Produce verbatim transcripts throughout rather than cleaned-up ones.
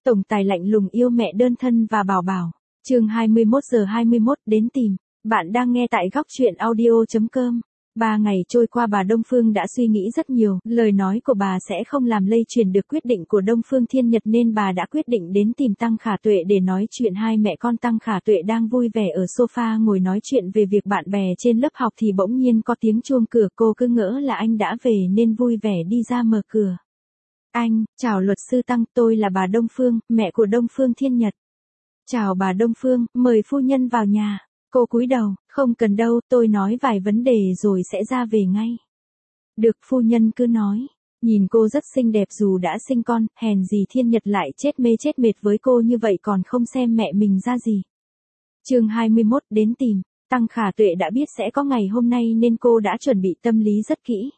Tổng tài lạnh lùng yêu mẹ đơn thân và bảo bảo. Chương hai mươi mốt giờ hai mươi mốt đến tìm. Bạn đang nghe tại góc truyện audio chấm com. Ba ngày trôi qua bà Đông Phương đã suy nghĩ rất nhiều, lời nói của bà sẽ không làm lây truyền được quyết định của Đông Phương Thiên Nhật nên bà đã quyết định đến tìm Tăng Khả Tuệ để nói chuyện. Hai mẹ con Tăng Khả Tuệ đang vui vẻ ở sofa ngồi nói chuyện về việc bạn bè trên lớp học thì bỗng nhiên có tiếng chuông cửa, cô cứ ngỡ là anh đã về nên vui vẻ đi ra mở cửa. Anh, chào luật sư Tăng, tôi là bà Đông Phương, mẹ của Đông Phương Thiên Nhật. Chào bà Đông Phương, mời phu nhân vào nhà. Cô cúi đầu, không cần đâu, tôi nói vài vấn đề rồi sẽ ra về ngay. Được, phu nhân cứ nói. Nhìn cô rất xinh đẹp dù đã sinh con, hèn gì Thiên Nhật lại chết mê chết mệt với cô như vậy còn không xem mẹ mình ra gì. Chương hai mươi mốt đến tìm. Tăng Khả Tuệ đã biết sẽ có ngày hôm nay nên cô đã chuẩn bị tâm lý rất kỹ.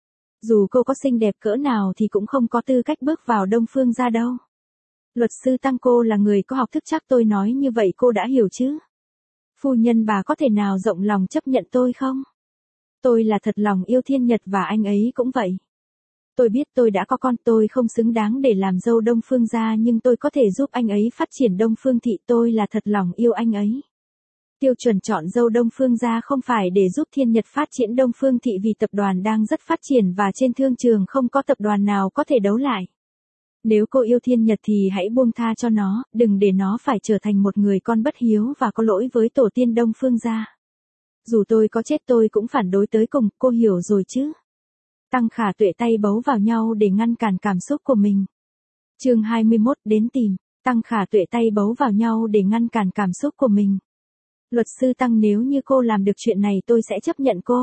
Dù cô có xinh đẹp cỡ nào thì cũng không có tư cách bước vào Đông Phương gia đâu. Luật sư Tăng, cô là người có học thức, chắc tôi nói như vậy cô đã hiểu chứ. Phu nhân bà có thể nào rộng lòng chấp nhận tôi không? Tôi là thật lòng yêu Thiên Nhật và anh ấy cũng vậy. Tôi biết tôi đã có con, tôi không xứng đáng để làm dâu Đông Phương gia nhưng tôi có thể giúp anh ấy phát triển Đông Phương thị, tôi là thật lòng yêu anh ấy. Tiêu chuẩn chọn dâu Đông Phương gia không phải để giúp Thiên Nhật phát triển Đông Phương thị vì tập đoàn đang rất phát triển và trên thương trường không có tập đoàn nào có thể đấu lại. Nếu cô yêu Thiên Nhật thì hãy buông tha cho nó, đừng để nó phải trở thành một người con bất hiếu và có lỗi với tổ tiên Đông Phương gia. Dù tôi có chết tôi cũng phản đối tới cùng, cô hiểu rồi chứ? Tăng Khả Tuệ tay bấu vào nhau để ngăn cản cảm xúc của mình. Chương hai mươi mốt đến tìm. Tăng Khả Tuệ tay bấu vào nhau để ngăn cản cảm xúc của mình. Luật sư Tăng, nếu như cô làm được chuyện này tôi sẽ chấp nhận cô.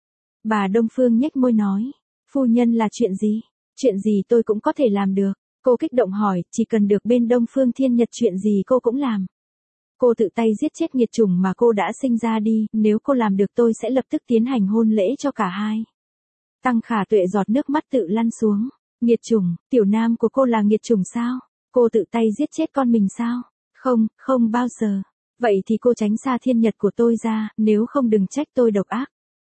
Bà Đông Phương nhếch môi nói. Phu nhân là chuyện gì? Chuyện gì tôi cũng có thể làm được. Cô kích động hỏi, chỉ cần được bên Đông Phương Thiên Nhật chuyện gì cô cũng làm. Cô tự tay giết chết nghiệt chủng mà cô đã sinh ra đi, nếu cô làm được tôi sẽ lập tức tiến hành hôn lễ cho cả hai. Tăng Khả Tuệ giọt nước mắt tự lăn xuống. Nghiệt chủng, tiểu nam của cô là nghiệt chủng sao? Cô tự tay giết chết con mình sao? Không, không bao giờ. Vậy thì cô tránh xa Thiên Nhật của tôi ra, nếu không đừng trách tôi độc ác.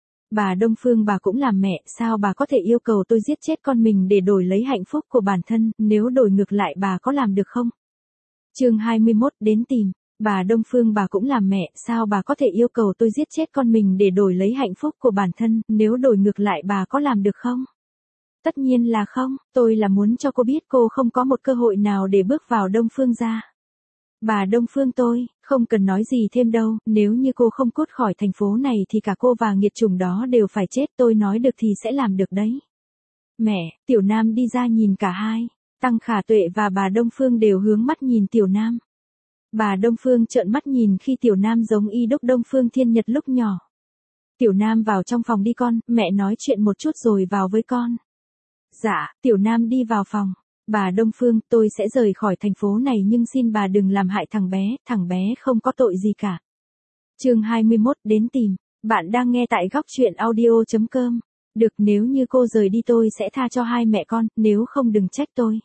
Bà Đông Phương, bà cũng làm mẹ, sao bà có thể yêu cầu tôi giết chết con mình để đổi lấy hạnh phúc của bản thân, nếu đổi ngược lại bà có làm được không? Chương hai mươi mốt đến tìm. Bà Đông Phương, bà cũng làm mẹ, sao bà có thể yêu cầu tôi giết chết con mình để đổi lấy hạnh phúc của bản thân, nếu đổi ngược lại bà có làm được không? Tất nhiên là không, tôi là muốn cho cô biết cô không có một cơ hội nào để bước vào Đông Phương gia. Bà Đông Phương, tôi không cần nói gì thêm đâu, nếu như cô không cút khỏi thành phố này thì cả cô và nghiệt chủng đó đều phải chết, tôi nói được thì sẽ làm được đấy. Mẹ, Tiểu Nam đi ra nhìn cả hai. Tăng Khả Tuệ và bà Đông Phương đều hướng mắt nhìn Tiểu Nam. Bà Đông Phương trợn mắt nhìn khi Tiểu Nam giống y đúc Đông Phương Thiên Nhật lúc nhỏ. Tiểu Nam vào trong phòng đi con, mẹ nói chuyện một chút rồi vào với con. Dạ, Tiểu Nam đi vào phòng. Bà Đông Phương, tôi sẽ rời khỏi thành phố này nhưng xin bà đừng làm hại thằng bé, thằng bé không có tội gì cả. Chương hai mươi mốt đến tìm. Bạn đang nghe tại góc truyện audio chấm com. Được, nếu như cô rời đi tôi sẽ tha cho hai mẹ con, nếu không đừng trách tôi.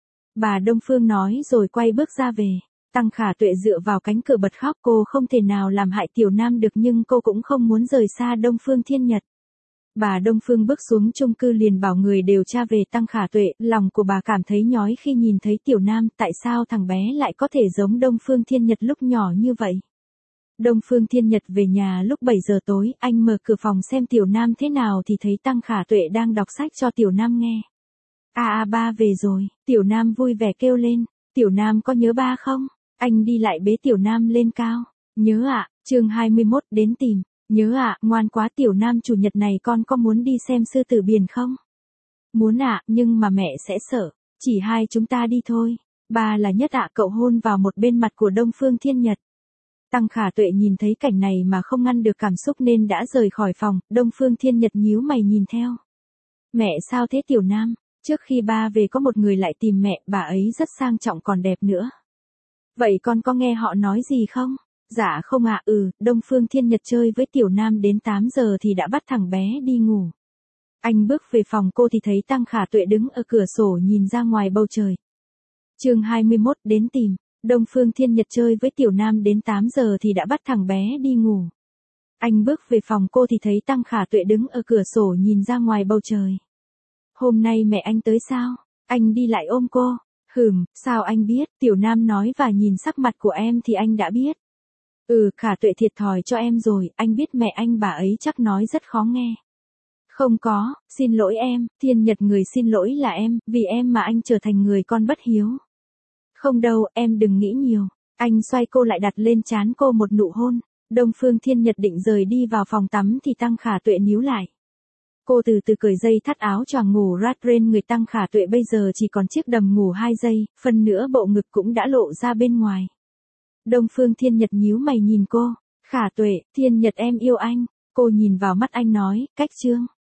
Bà Đông Phương nói rồi quay bước ra về. Tăng Khả Tuệ dựa vào cánh cửa bật khóc, cô không thể nào làm hại Tiểu Nam được nhưng cô cũng không muốn rời xa Đông Phương Thiên Nhật. Bà Đông Phương bước xuống chung cư liền bảo người điều tra về Tăng Khả Tuệ, lòng của bà cảm thấy nhói khi nhìn thấy Tiểu Nam, tại sao thằng bé lại có thể giống Đông Phương Thiên Nhật lúc nhỏ như vậy. Đông Phương Thiên Nhật về nhà lúc bảy giờ tối, anh mở cửa phòng xem Tiểu Nam thế nào thì thấy Tăng Khả Tuệ đang đọc sách cho Tiểu Nam nghe. À à, ba về rồi, Tiểu Nam vui vẻ kêu lên. Tiểu Nam có nhớ ba không? Anh đi lại bế Tiểu Nam lên cao. Nhớ ạ. Chương hai mươi mốt đến tìm. Nhớ ạ, ngoan quá Tiểu Nam, chủ nhật này con có muốn đi xem sư tử biển không? Muốn ạ, nhưng mà mẹ sẽ sợ. Chỉ hai chúng ta đi thôi. Ba là nhất ạ. Cậu hôn vào một bên mặt của Đông Phương Thiên Nhật. Tăng Khả Tuệ nhìn thấy cảnh này mà không ngăn được cảm xúc nên đã rời khỏi phòng. Đông Phương Thiên Nhật nhíu mày nhìn theo. Mẹ sao thế Tiểu Nam? Trước khi ba về có một người lại tìm mẹ, bà ấy rất sang trọng còn đẹp nữa. Vậy con có nghe họ nói gì không? Dạ không ạ. Ừ, Đông Phương Thiên Nhật chơi với Tiểu Nam đến tám giờ thì đã bắt thằng bé đi ngủ. Anh bước về phòng cô thì thấy Tăng Khả Tuệ đứng ở cửa sổ nhìn ra ngoài bầu trời. Chương hai mươi mốt đến tìm. Đông Phương Thiên Nhật chơi với Tiểu Nam đến tám giờ thì đã bắt thằng bé đi ngủ. Anh bước về phòng cô thì thấy Tăng Khả Tuệ đứng ở cửa sổ nhìn ra ngoài bầu trời. Hôm nay mẹ anh tới sao? Anh đi lại ôm cô. Hừm, sao anh biết, Tiểu Nam nói và nhìn sắc mặt của em thì anh đã biết. Ừ, Khả Tuệ thiệt thòi cho em rồi, anh biết mẹ anh bà ấy chắc nói rất khó nghe. Không có, xin lỗi em, Thiên Nhật người xin lỗi là em, vì em mà anh trở thành người con bất hiếu. Không đâu, em đừng nghĩ nhiều. Anh xoay cô lại đặt lên trán cô một nụ hôn. Đông Phương Thiên Nhật định rời đi vào phòng tắm thì Tăng Khả Tuệ níu lại. Cô từ từ cởi dây thắt áo choàng ngủ rát ren người Tăng Khả Tuệ bây giờ chỉ còn chiếc đầm ngủ hai giây, phần nữa bộ ngực cũng đã lộ ra bên ngoài. Đông Phương Thiên Nhật nhíu mày nhìn cô. Khả Tuệ, Thiên Nhật em yêu anh. Cô nhìn vào mắt anh nói, cách chương.